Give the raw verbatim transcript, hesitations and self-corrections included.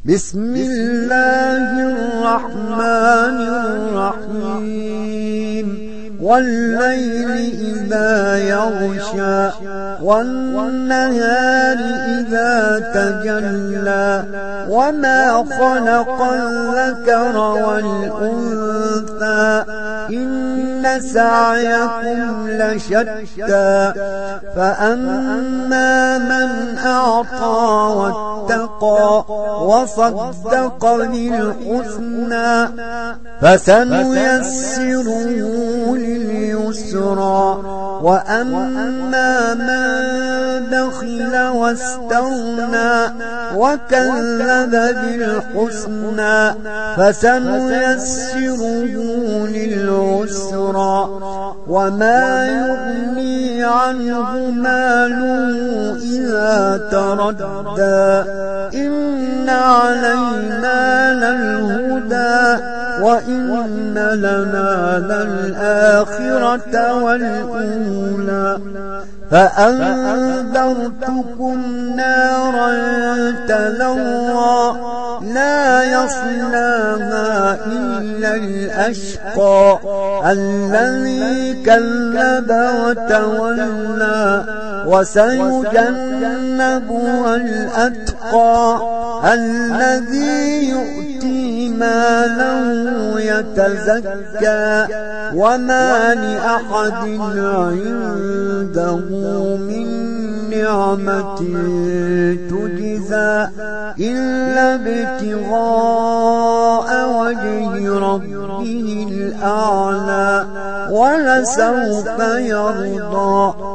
بسم الله الرحمن الرحيم والليل إذا يغشى والنهار إذا تجلى وما خلق الذكر والأنثى إن سعيكم لشتى فأما من أعطى واتقى وصدق بالحسنى فسنيسره لليسرى وأما من بخل واستغنى وكذب بالحسنى فسنيسره للعسرى وما يغني عنه ماله إذا تردى إن علينا للهدى وإن لنا للآخرة والأولى فأنذرتكم نارا تلظى لا يصلاها إلا الأشقى الذي كذب وتولى وسيجنبها الأتقى الذي يؤتي ماله يتزكى وما لأحد عنده من نعمة تجزى إلا ابتغاء وجه ربه الأعلى ولسوف يرضى